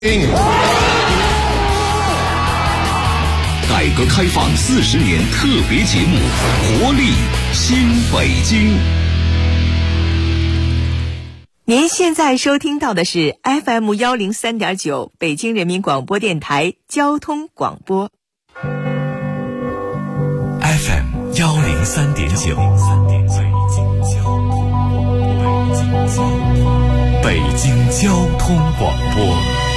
改革开放40年特别节目《活力新北京》。 您现在收听到的是 FM 103.9北京人民广播电台交通广播。 FM 103.9，北京交通广播，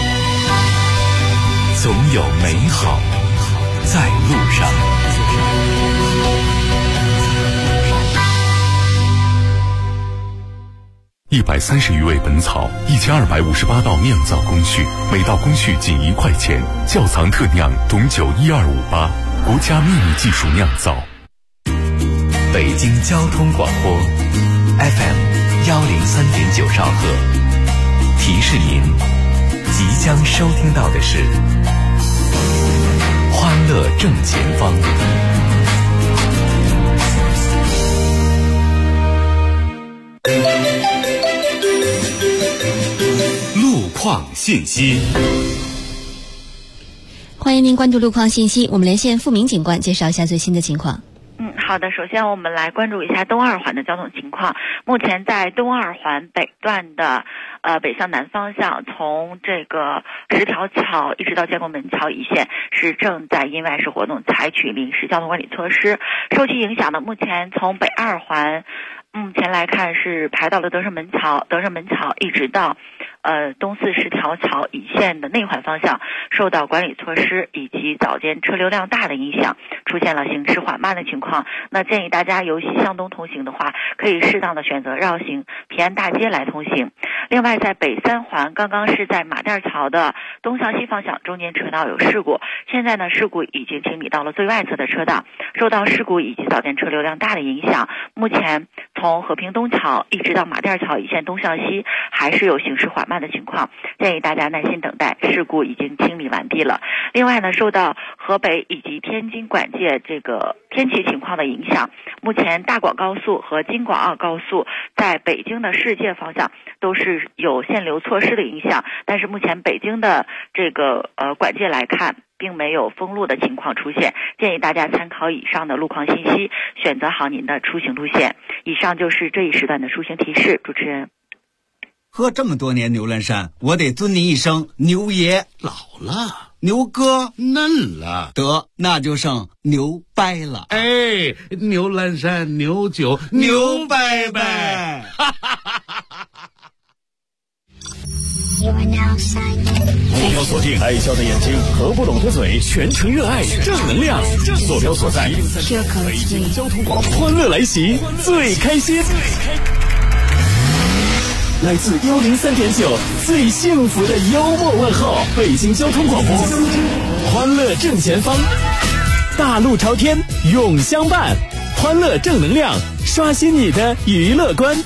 总有美好在路上。130余味本草，1258道酿造工序，每道工序仅1块钱。窖藏特酿董酒12588，国家秘密技术酿造。北京交通广播 FM 103.9兆赫，提示您即将收听到的是欢乐正前方。路况信息， 欢迎您关注路况信息。我们连线付明警官介绍一下最新的情况。 好的，首先我们来关注一下东二环的交通情况。目前在东二环北段的北向南方向，从这个10条桥一直到建国门桥一线是正在因外事活动采取临时交通管理措施。受其影响的，目前从北二环目前来看是排到了德胜门桥一直到东四10条桥一线的内环方向，受到管理措施以及早间车流量大的影响，出现了行驶缓慢的情况。那建议大家由西向东通行的话，可以适当的选择绕行平安大街来通行。另外，在北三环刚刚是在马甸桥的东向西方向中间车道有事故，现在呢事故已经清理到了最外侧的车道，受到事故以及早间车流量大的影响，目前从和平东桥一直到马甸桥一线东向西还是有行驶缓慢的情况，建议大家耐心等待，事故已经清理完毕了。另外呢，受到河北以及天津管界这个天气情况的影响，目前大广高速和京广澳高速在北京的市界方向都是有限流措施的影响，但是目前北京的这个管界来看并没有封路的情况出现，建议大家参考以上的路况信息，选择好您的出行路线。以上就是这一时段的出行提示。主持人， 喝这么多年牛栏山，我得尊您一声牛爷。 老了， 牛哥嫩了， 得那就剩牛掰了。 哎，牛栏山牛酒牛掰掰。 目标锁定，爱笑的眼睛和不懂的嘴，全程热爱正能量。坐标所在，北京交通广播，欢乐来袭，最开心。来自103.9最幸福的幽默问候，北京交通广播，欢乐正前方，大路朝天永相伴，欢乐正能量，刷新你的娱乐观。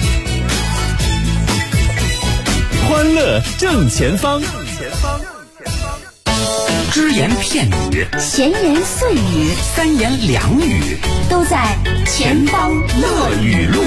欢乐正前方， 只言片语， 闲言碎语， 三言两语， 都在前方乐语录。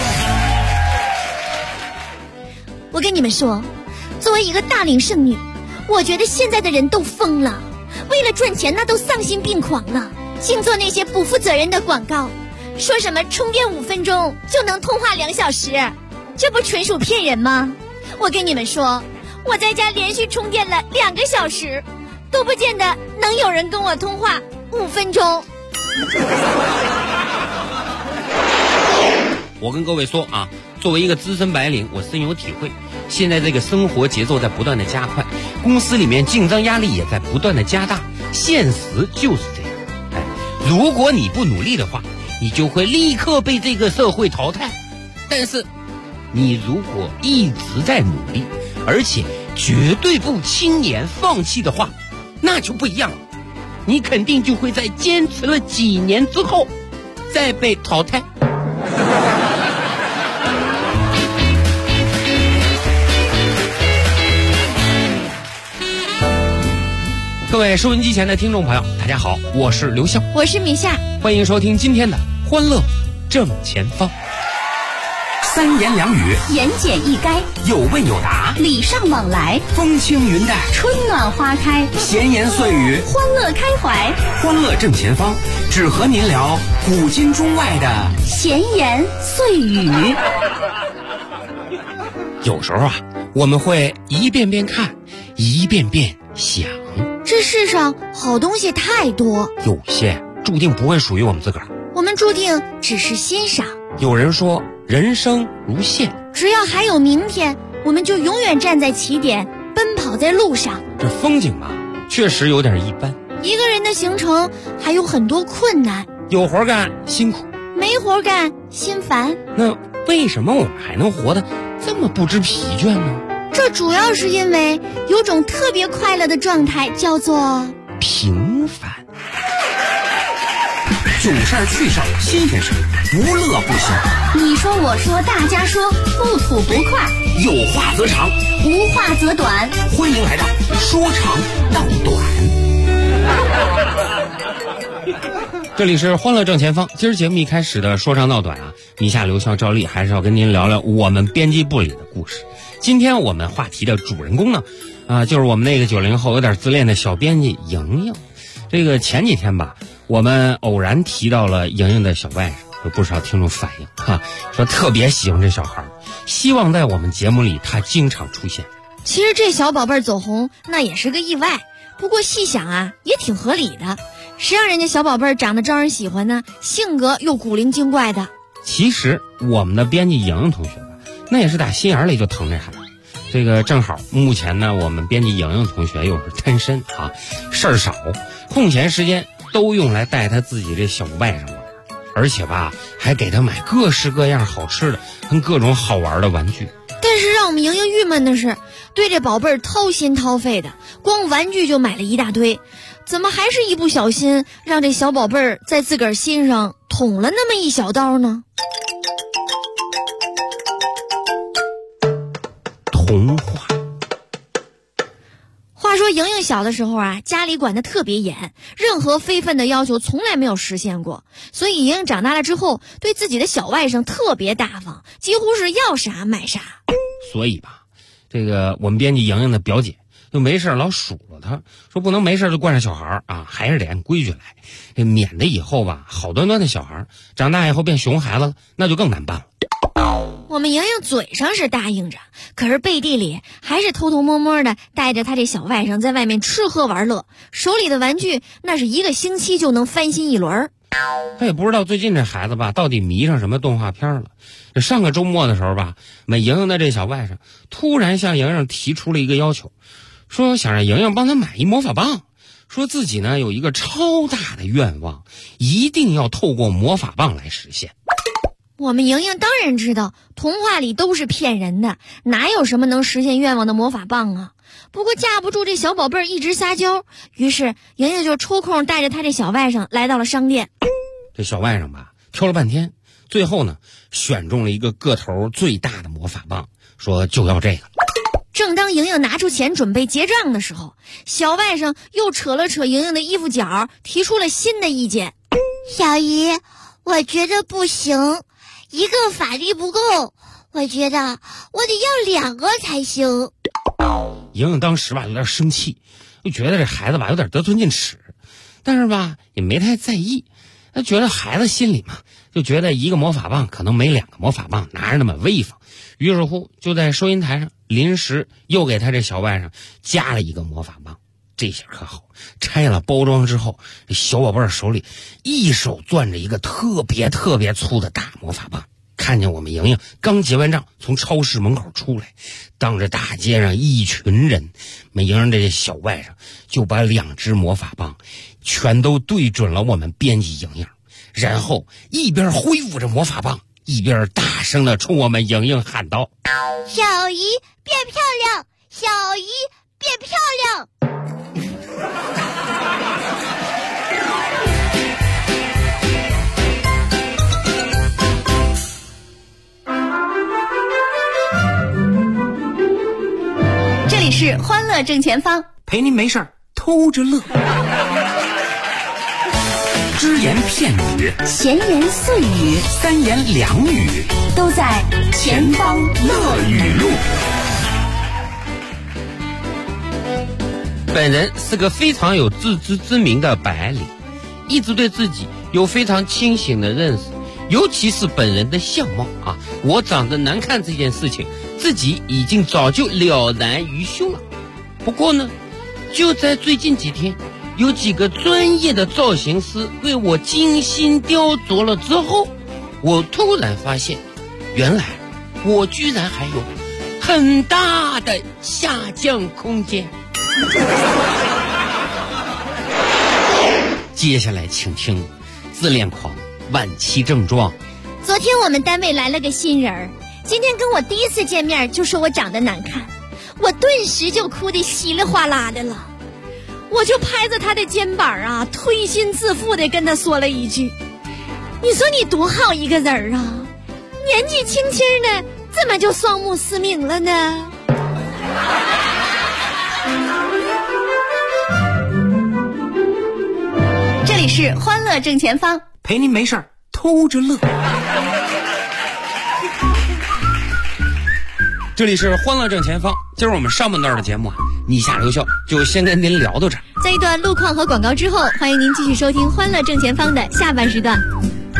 我跟你们说，作为一个大龄剩女，我觉得现在的人都疯了，为了赚钱那都丧心病狂了，净做那些不负责任的广告，说什么充电5分钟就能通话2小时，这不纯属骗人吗？我跟你们说，我在家连续充电了2个小时，都不见得能有人跟我通话5分钟。 我跟各位说啊，作为一个资深白领，我深有体会。现在这个生活节奏在不断的加快，公司里面竞争压力也在不断的加大，现实就是这样。哎，如果你不努力的话，你就会立刻被这个社会淘汰。但是你如果一直在努力，而且绝对不轻言放弃的话，那就不一样了，你肯定就会在坚持了几年之后再被淘汰。各位收音机前的听众朋友，大家好，我是刘笑， 我是米夏， 欢迎收听今天的欢乐正前方。 三言两语， 言简意赅， 有问有答， 礼尚往来， 风轻云淡， 春暖花开， 闲言碎语， 欢乐开怀， 欢乐正前方，只和您聊古今中外的闲言碎语。 有时候啊，我们会一遍遍看，一遍遍想。 这世上好东西太多， 有些注定不会属于我们自个儿， 我们注定只是欣赏。 有人说人生如线， 只要还有明天，我们就永远站在起点，奔跑在路上。 这风景嘛，确实有点一般。 一个人的行程还有很多困难， 有活干辛苦， 没活干心烦。 那为什么我们还能活得这么不知疲倦呢？ 这主要是因为有种特别快乐的状态，叫做平凡。 囧事儿趣事儿新鲜事儿，不乐不行。 你说我说大家说，不吐不快， 有话则长， 无话则短。 欢迎来到说长道短。 这里是欢乐正前方，今儿节目一开始的说长道短啊，以下刘潇照例还是要跟您聊聊我们编辑部里的故事。今天我们话题的主人公呢，就是我们那个90后有点自恋的小编辑莹莹。这个前几天吧，我们偶然提到了莹莹的小外甥，有不少听众反映说特别喜欢这小孩，希望在我们节目里他经常出现。 其实这小宝贝走红那也是个意外，不过细想啊，也挺合理的。谁让人家小宝贝长得招人喜欢呢？性格又古灵精怪的。 其实我们的编辑莹莹同学吧，那也是打心眼里就疼这孩子。这个正好目前呢，我们编辑莹莹同学又是单身事儿少，空闲时间都用来带他自己这小外甥玩，而且吧还给他买各式各样好吃的跟各种好玩的玩具。 但是让我们莹莹郁闷的是，对这宝贝儿掏心掏肺的，光玩具就买了一大堆，怎么还是一不小心让这小宝贝儿在自个儿心上捅了那么一小刀呢？ 童话。 话说莹莹小的时候啊，家里管得特别严，任何非分的要求从来没有实现过，所以莹莹长大了之后，对自己的小外甥特别大方，几乎是要啥买啥。 所以吧，这个我们编辑莹莹的表姐就没事老数落他，说不能没事就惯着小孩还是得按规矩来，这免得以后吧好端端的小孩长大以后变熊孩子了，那就更难办了。 我们莹莹嘴上是答应着，可是背地里还是偷偷摸摸的带着他这小外甥在外面吃喝玩乐，手里的玩具那是一个星期就能翻新一轮。 他也不知道最近这孩子吧到底迷上什么动画片了。这上个周末的时候吧，莹莹的这小外甥突然向莹莹提出了一个要求，说想让莹莹帮他买一魔法棒，说自己呢有一个超大的愿望，一定要透过魔法棒来实现。 我们莹莹当然知道童话里都是骗人的，哪有什么能实现愿望的魔法棒啊。不过架不住这小宝贝儿一直撒娇，于是莹莹就抽空带着他这小外甥来到了商店。 这小外甥吧挑了半天，最后呢选中了一个个头最大的魔法棒，说就要这个。 正当莹莹拿出钱准备结账的时候，小外甥又扯了扯莹莹的衣服角，提出了新的意见。 小姨，我觉得不行，一个法力不够，我觉得我得要2个才行。 莹莹当时吧有点生气，就觉得这孩子吧有点得寸进尺，但是吧也没太在意。他觉得孩子心里嘛，就觉得一个魔法棒可能没2个魔法棒拿着那么威风，于是乎就在收银台上临时又给他这小外甥加了一个魔法棒。这下可好，拆了包装之后，这小宝贝手里一手攥着一个特别特别粗的大魔法棒。看见我们莹莹刚结完账从超市门口出来，当着大街上一群人，莹莹这小外甥就把2只魔法棒全都对准了我们编辑莹莹，然后一边挥舞着魔法棒，一边大声地冲我们莹莹喊道： 小姨变漂亮，小姨变漂亮。 这里是欢乐正前方， 陪您没事偷着乐。 只言片语、 闲言碎语、 三言两语， 都在前方乐语录。 本人是个非常有自知之明的白领，一直对自己有非常清醒的认识，尤其是本人的相貌啊，我长得难看这件事情，自己已经早就了然于胸了。不过呢，就在最近几天，有几个专业的造型师为我精心雕琢了之后，我突然发现，原来我居然还有很大的下降空间。接下来请听自恋狂晚期症状。 昨天我们单位来了个新人儿，今天跟我第一次见面就说我长得难看，我顿时就哭得稀里哗啦的了。我就拍着他的肩膀啊，推心置腹的跟他说了一句：你说你多好一个人啊，年纪轻轻的怎么就双目失明了呢？ 这里是欢乐正前方， 陪您没事偷着乐。 这里是欢乐正前方，今儿我们上半段的节目啊，你下留校就先跟您聊到这儿。 在一段路况和广告之后，欢迎您继续收听欢乐正前方的下半时段。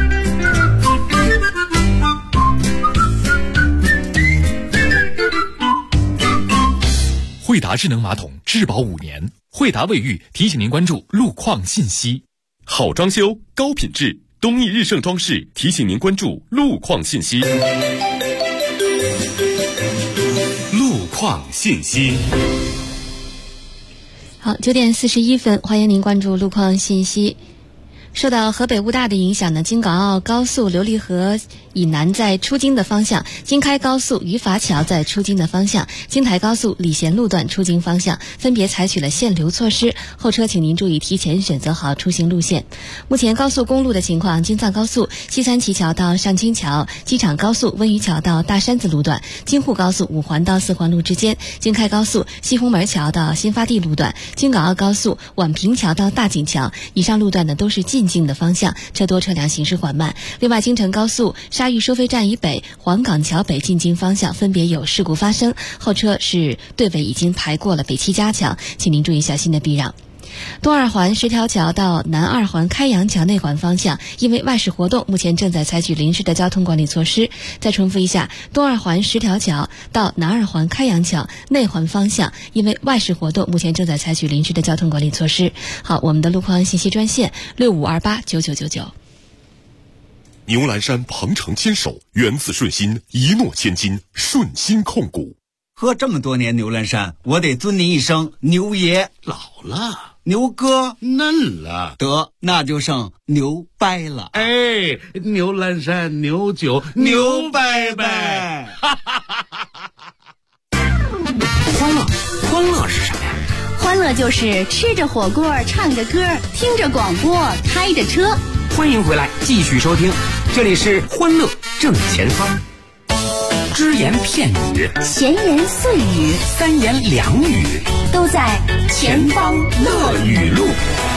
惠达智能马桶质保5年，惠达卫浴提醒您关注路况信息。好装修高品质，东义日盛装饰提醒您关注路况信息。路况信息。 好，9点41分，欢迎您关注路况信息。受到河北雾大的影响呢，京港澳高速琉璃河以南在出京的方向，京开高速于筏桥在出京的方向，京台高速礼贤路段出京方向分别采取了限流措施，后车请您注意提前选择好出行路线。目前高速公路的情况，京藏高速西三旗桥到上清桥，机场高速温榆桥到大山子路段，京沪高速5环到4环路之间，京开高速西红门桥到新发地路段，京港澳高速宛平桥到大井桥，以上路段呢都是进京的方向，车多车辆行驶缓慢。另外，京承高速沙峪收费站以北、黄岗桥北进京方向分别有事故发生，后车是队尾已经排过了北七家桥，请您注意小心的避让。东二环10条桥到南二环开阳桥内环方向，因为外事活动，目前正在采取临时的交通管理措施。再重复一下，东二环10条桥到南二环开阳桥内环方向，因为外事活动，目前正在采取临时的交通管理措施。好，我们的路况信息专线65289999。 牛栏山鹏程牵手，源自顺心，一诺千金，顺心控股。 喝这么多年牛栏山，我得尊您一声牛爷。 老了， 牛哥嫩了， 得那就剩牛掰了。 哎，牛栏山牛酒牛掰掰。 欢乐是什么呀？ 欢乐就是吃着火锅，唱着歌，听着广播，开着车。 欢迎回来，继续收听，这里是欢乐正前方。只言片语、 闲言碎语、 三言两语， 都在前方乐语录。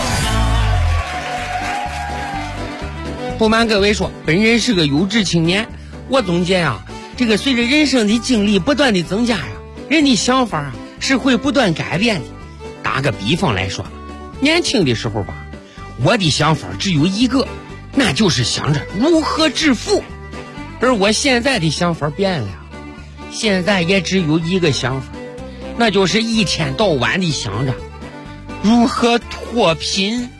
不瞒各位说，本人是个优质青年。我总结啊，这个随着人生的经历不断的增加呀，人的想法啊是会不断改变的。打个比方来说，年轻的时候吧，我的想法只有一个，那就是想着如何致富。而我现在的想法变了，现在也只有一个想法，那就是一天到晚的想着如何脱贫。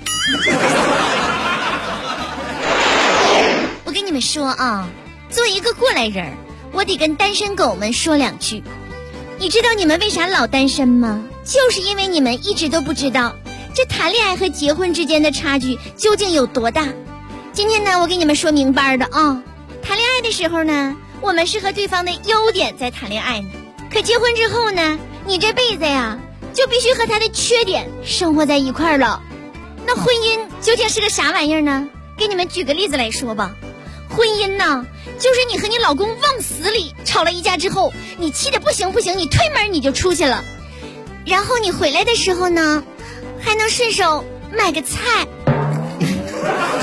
我跟你们说啊，作为一个过来人，我得跟单身狗们说两句。你知道你们为啥老单身吗？就是因为你们一直都不知道这谈恋爱和结婚之间的差距究竟有多大。今天呢，我给你们说明白的啊。谈恋爱的时候呢，我们是和对方的优点在谈恋爱呢，可结婚之后呢，你这辈子呀就必须和他的缺点生活在一块儿了。那婚姻究竟是个啥玩意儿呢？给你们举个例子来说吧。婚姻呢，就是你和你老公往死里吵了一架之后，你气得不行，你推门你就出去了，然后你回来的时候呢，还能顺手买个菜。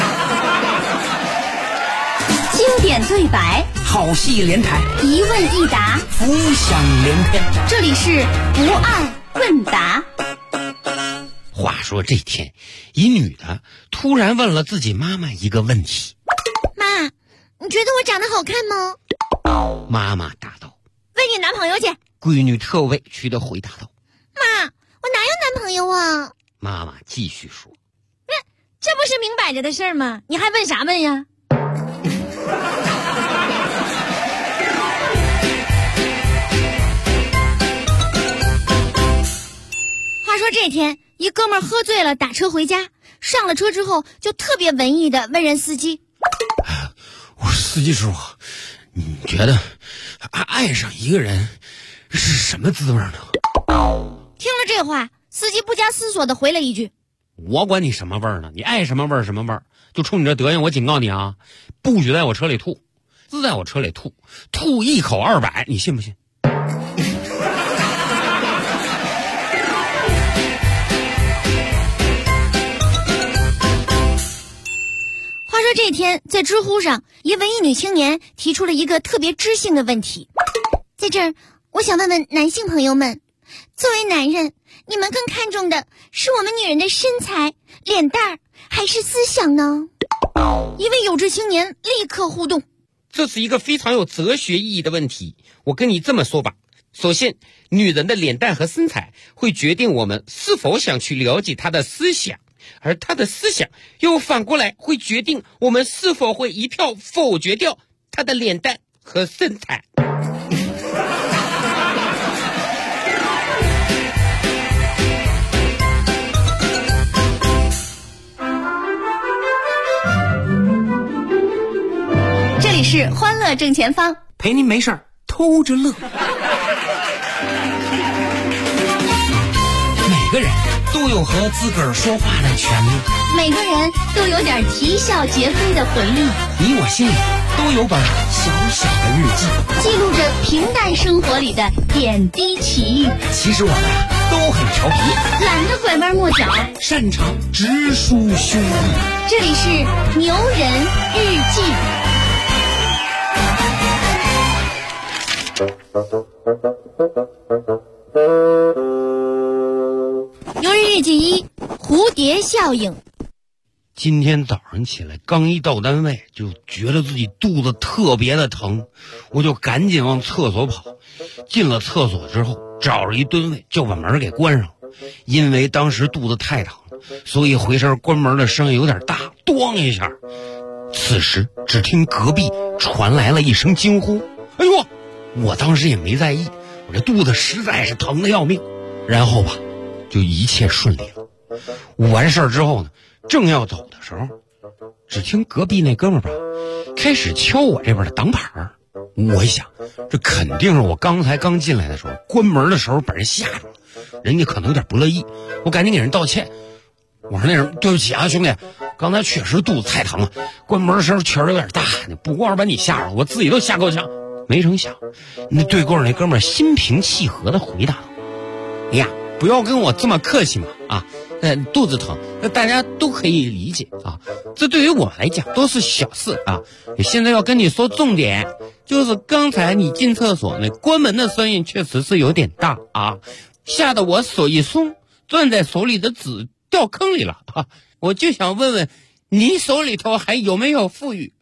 典对白， 好戏连台， 一问一答， 浮想联翩。 这里是不二问答。 话说这天，一女的突然问了自己妈妈一个问题： 妈，你觉得我长得好看吗？ 妈妈答道： 问你男朋友去。 闺女特委屈地回答道： 妈，我哪有男朋友啊？ 妈妈继续说： 这不是明摆着的事儿吗？你还问啥问呀？话说这天，一哥们儿喝醉了，打车回家，上了车之后就特别文艺的问人司机： 我说司机师傅，你觉得爱上一个人是什么滋味呢？ 听了这话，司机不加思索的回了一句： 我管你什么味儿呢？你爱什么味儿什么味儿？就冲你这德行，我警告你啊，不许在我车里吐，自在我车里吐一口200，你信不信？ 话说这天，在知乎上，一文艺女青年提出了一个特别知性的问题。 在这儿，我想问问男性朋友们，作为男人，你们更看重的是我们女人的身材、脸蛋儿，还是思想呢？ 一位有志青年立刻互动： 这是一个非常有哲学意义的问题。我跟你这么说吧，首先，女人的脸蛋和身材会决定我们是否想去了解她的思想，而她的思想又反过来会决定我们是否会一票否决掉她的脸蛋和身材。 这里是欢乐正前方， 陪您没事儿偷着乐。每个人都有和自个儿说话的权利， 每个人都有点啼笑皆非的回忆。 你我心里都有本小小的日记， 记录着平淡生活里的点滴奇遇。 其实我们都很调皮， 懒得拐弯抹角， 擅长直抒胸臆。 这里是牛人日记。 牛人日记1：蝴蝶效应。 今天早上起来，刚一到单位就觉得自己肚子特别的疼，我就赶紧往厕所跑。进了厕所之后，找着一蹲位就把门给关上了。因为当时肚子太疼了，所以回身关门的声音有点大，咣一下。此时只听隔壁传来了一声惊呼：哎呦！我当时也没在意，我这肚子实在是疼得要命。然后吧，就一切顺利了。完事儿之后呢，正要走的时候，只听隔壁那哥们儿吧开始敲我这边的挡板儿。我一想，这肯定是我刚进来的时候关门的时候把人吓着了，人家可能有点不乐意。我赶紧给人道歉，我说那人对不起啊，兄弟，刚才确实肚子太疼了，关门的时候确实有点大，不光是把你吓着，我自己都吓够呛。没成想，那对过那哥们儿心平气和的回答道：哎呀，不要跟我这么客气嘛啊！肚子疼，那大家都可以理解啊。这对于我来讲都是小事啊。现在要跟你说重点，就是刚才你进厕所那关门的声音确实是有点大啊，吓得我手一松，攥在手里的纸掉坑里了啊！我就想问问，你手里头还有没有富裕？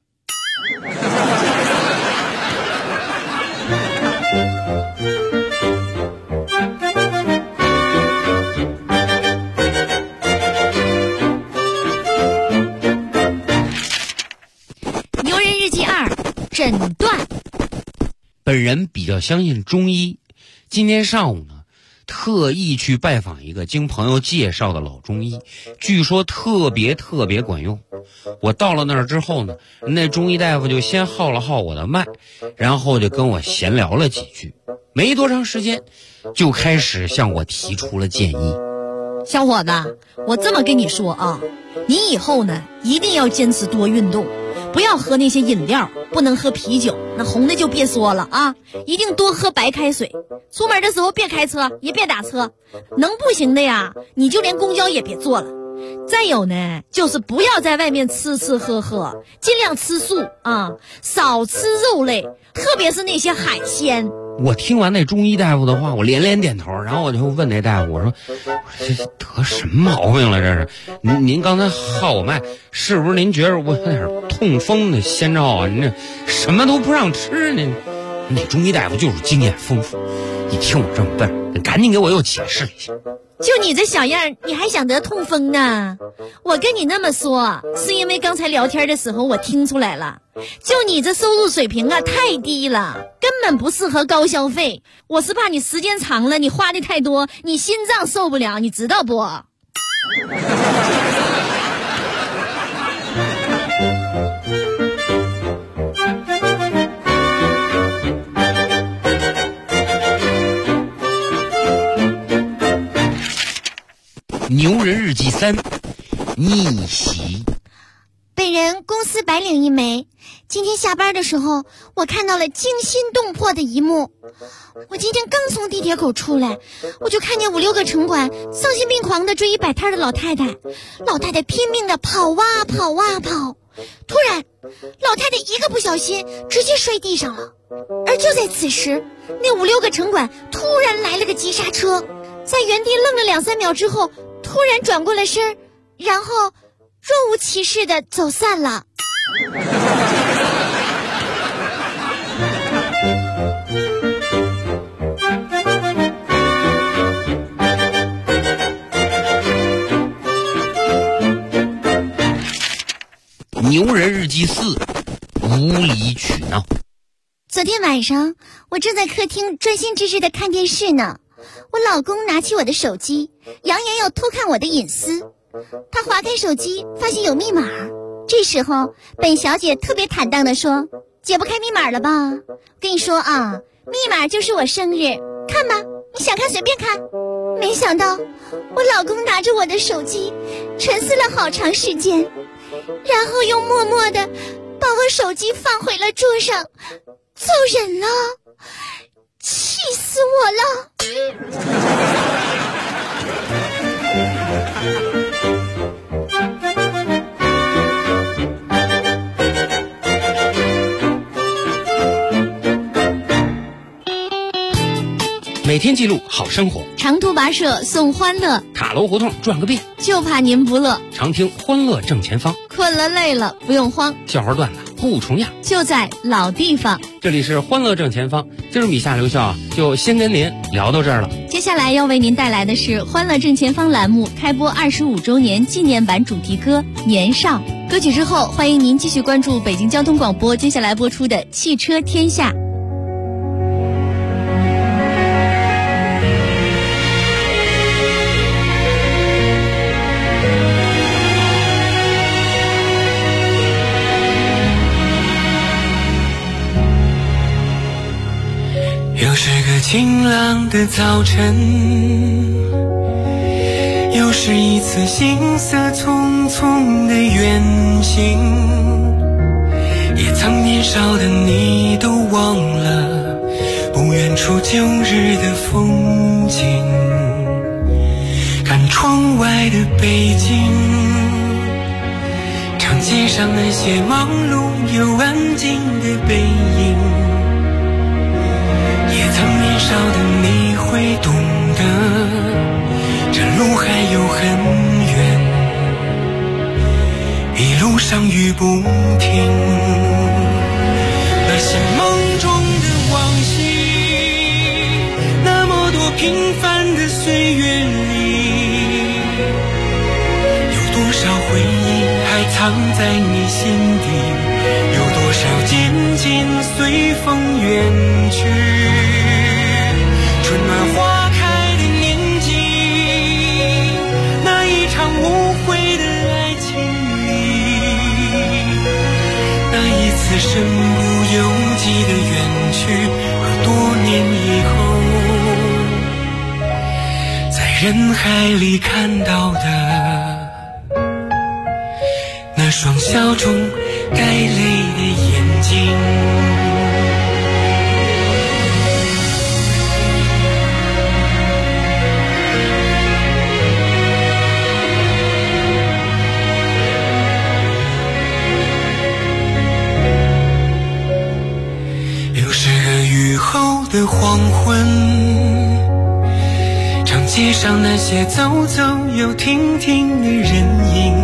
牛人日记2：诊断。 本人比较相信中医，今天上午呢，特意去拜访一个经朋友介绍的老中医，据说特别管用。我到了那儿之后呢，那中医大夫就先号了号我的脉，然后就跟我闲聊了几句，没多长时间就开始向我提出了建议。 小伙子，我这么跟你说啊，你以后呢一定要坚持多运动，不要喝那些饮料，不能喝啤酒，那红的就别说了啊，一定多喝白开水。出门的时候别开车，也别打车，能步行的呀，你就连公交也别坐了。 再有呢，就是不要在外面吃吃喝喝，尽量吃素啊，少吃肉类，特别是那些海鲜。 我听完那中医大夫的话，我连连点头，然后我就问那大夫，我说这得什么毛病了？这是您刚才号我脉，是不是您觉得我有点痛风的先兆啊？您这什么都不让吃呢？那中医大夫就是经验丰富，一听我这么笨，赶紧给我又解释了一下。 就你这小样，你还想得痛风呢？我跟你那么说，是因为刚才聊天的时候我听出来了，就你这收入水平啊太低了，根本不适合高消费。我是怕你时间长了，你花的太多，你心脏受不了，你知道不？ 牛人日记3逆袭。 本人公司白领一枚，今天下班的时候，我看到了惊心动魄的一幕。我今天刚从地铁口出来，我就看见5、6个城管丧心病狂地追一摆摊的老太太，老太太拼命地跑啊跑啊跑，突然老太太一个不小心直接摔地上了。而就在此时，那5、6个城管突然来了个急刹车，在原地愣了2、3秒之后，突然转过了身，然后若无其事地走散了。 牛人日记4无理取闹。 昨天晚上我正在客厅专心致志地看电视呢，我老公拿起我的手机，扬言要偷看我的隐私。他划开手机，发现有密码。这时候本小姐特别坦荡地说，解不开密码了吧？跟你说啊，密码就是我生日，看吧，你想看随便看。没想到我老公拿着我的手机沉思了好长时间，然后又默默地把我手机放回了桌上，走人了。气死我了！ 每天记录好生活， 长途跋涉送欢乐， 塔楼胡同转个遍， 就怕您不乐。 常听欢乐正前方， 困了累了不用慌， 笑话段子不重样， 就在老地方。 这里是欢乐正前方，今儿米夏留校啊，就先跟您聊到这儿了。 接下来要为您带来的是欢乐正前方栏目开播25周年纪念版主题歌《年少》。歌曲之后，欢迎您继续关注北京交通广播接下来播出的《汽车天下》。 又是个晴朗的早晨，又是一次行色匆匆的远行，也曾年少的你都忘了不远处旧日的风景，看窗外的北京，长街上那些忙碌又安静的背影，也曾年少的你会懂得，这路还有很远，一路上雨不停。那些梦中的往昔，那么多平凡的岁月里，有多少回忆还藏在你心底，有多少渐渐随风远去。春暖花开的年纪，那一场无悔的爱情里，那一次身不由己的远去，和多年以后在人海里看到的那双笑中带泪的眼睛。 街上那些走走又停停的人影，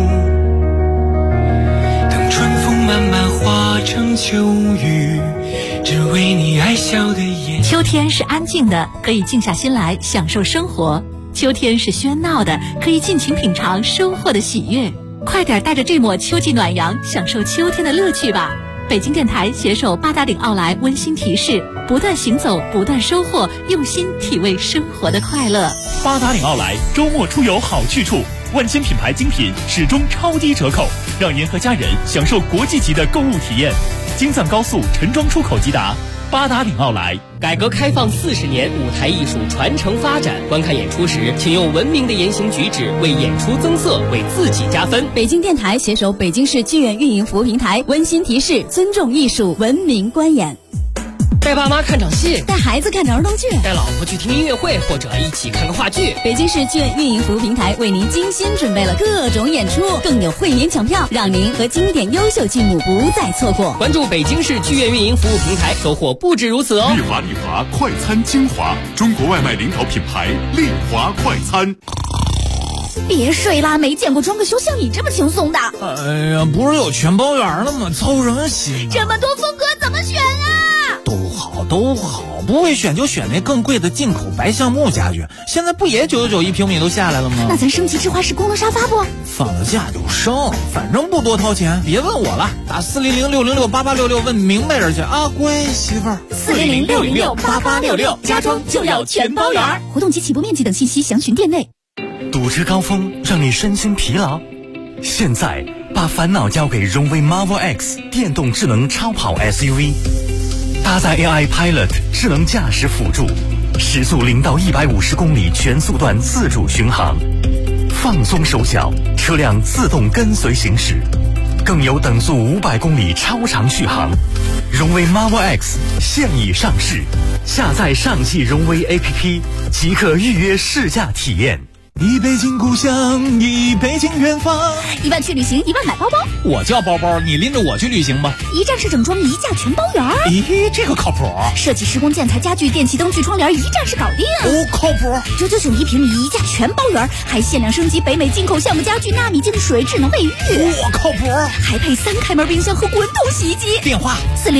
等春风慢慢化成秋雨，只为你爱笑的眼。 秋天是安静的，可以静下心来享受生活；秋天是喧闹的，可以尽情品尝收获的喜悦。快点带着这抹秋季暖阳，享受秋天的乐趣吧！北京电台携手八达岭奥莱温馨提示：不断行走，不断收获，用心体味生活的快乐。 八达岭奥莱周末出游好去处，万千品牌精品始终超低折扣，让您和家人享受国际级的购物体验。京藏高速陈庄出口即达。八达岭奥莱。 改革开放40年，舞台艺术传承发展。观看演出时，请用文明的言行举止为演出增色，为自己加分。 北京电台携手北京市剧院运营服务平台温馨提示：尊重艺术，文明观演。 带爸妈看场戏， 带孩子看场儿童剧， 带老婆去听音乐会，或者一起看个话剧。 北京市剧院运营服务平台为您精心准备了各种演出，更有会员抢票，让您和经典优秀剧目不再错过。 关注北京市剧院运营服务平台，收获不止如此哦！ 丽华快餐精华，中国外卖领导品牌丽华快餐。 别睡啦，没见过装个修像你这么轻松的。 哎呀，不是有全包圆了吗？操什么心？ 这么多风格怎么选啊？ 都好，不会选就选那更贵的进口白橡木家具。现在不也999一平米都下来了吗？ 那咱升级智化式功能沙发不？ 放了假就升，反正不多掏钱。别问我了，打400-606-8866问明白人去啊，乖媳妇儿。 400-606-8866，家装就要全包圆。活动及起步面积等信息详询店内。 堵车高峰让你身心疲劳，现在把烦恼交给荣威 Marvel X 电动智能超跑 SUV， 搭载 AI Pilot 智能驾驶辅助，时速0到150公里全速段自主巡航，放松手脚，车辆自动跟随行驶，更有等速500公里超长续航。荣威 Marvel X 现已上市，下载上汽荣威 APP 即可预约试驾体验。 一北京故乡，一北京远方。 1万去旅行，1万买包包。 我叫包包，你拎着我去旅行吧。 一站式整装，一价全包圆。 咦，这个靠谱。 设计施工建材家具电气灯具窗帘，一站式搞定。 哦，靠谱。 999一平米，一价全包圆，还限量升级北美进口橡木家具纳米净水智能卫浴。 我靠谱。 还配3开门冰箱和滚筒洗衣机。 电话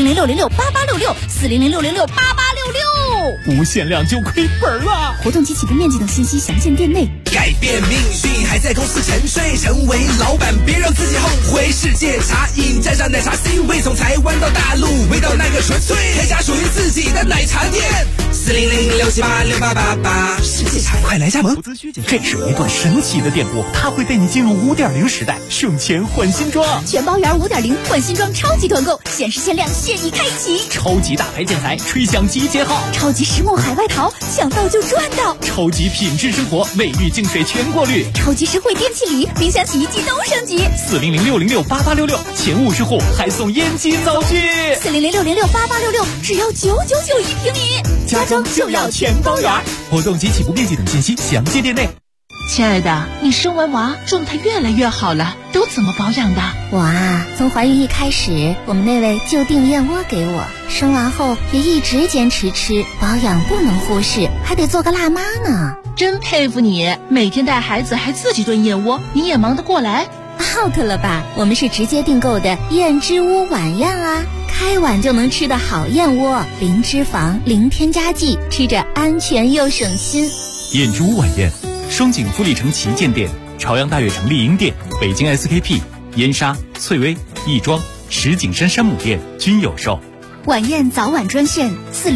400-606-8866，400-606-8866。 不限量就亏本了。 活动及起步面积等信息详见店内。 改变命运还在公司沉睡，成为老板别让自己后悔。世界茶饮沾上奶茶 C 位，从台湾到大陆，味道那个纯粹，开家属于自己的奶茶店。400-678-6888，世界茶快来加盟。 这是一段神奇的电波，它会带你进入5.0时代，省钱换新装。 全包圆5.0换新装超级团购，限时限量现已开启。 超级大牌建材，吹响集结号。 超级实木海外淘，抢到就赚到。 超级品质生活，卫浴净水全过滤。 超级实惠电器礼，冰箱洗衣机都升级。 400-606-8866，前50户还送烟机灶具。 400-606-8866，只要999一平米，家装就要全包圆。 活动及起步面积等信息详见店内。 亲爱的，你生完娃状态越来越好了，都怎么保养的？ 我啊，从怀孕一开始，我们那位就订燕窝给我，生完后也一直坚持吃，保养不能忽视，还得做个辣妈呢。 真佩服你，每天带孩子还自己炖燕窝，你也忙得过来 ？out 了吧？我们是直接订购的燕之屋晚宴啊，开碗就能吃的好燕窝，零脂肪，零添加剂，吃着安全又省心。 燕之屋晚宴，双井富力城旗舰店、朝阳大悦城丽婴店、北京 SKP、燕莎、翠微、亦庄、石景山山姆店均有售。 晚宴早晚专线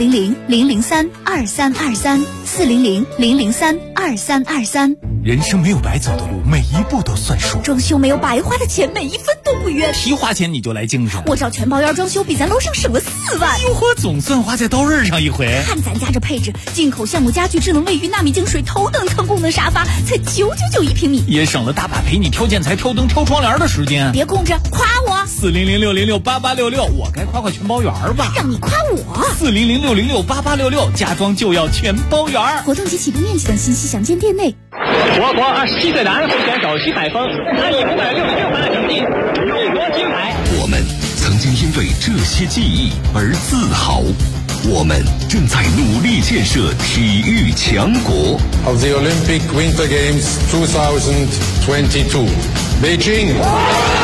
400-003-2323，400-003-2323。 人生没有白走的路，每一步都算数。 装修没有白花的钱，每一分都不冤。 提花钱你就来精神， 我找全包圆装修，比咱楼上省了4万。 哟呵，总算花在刀刃上一回。 看咱家这配置，进口橡木家具、智能卫浴、纳米净水、头等舱功能沙发，才999一平米， 也省了大把陪你挑建材、挑灯、挑窗帘的时间。 别空着，夸我。 400-606-8866，我该夸夸全包圆吧？ 让你夸我。 400-606-8866，家装就要全包圆。 活动及起步面积等信息详见店内。 我国27岁男候选手徐海峰，他以566分的成绩入国金牌。 我们曾经因为这些记忆而自豪。 我们正在努力建设体育强国。 Of the Olympic Winter Games 2022, Beijing.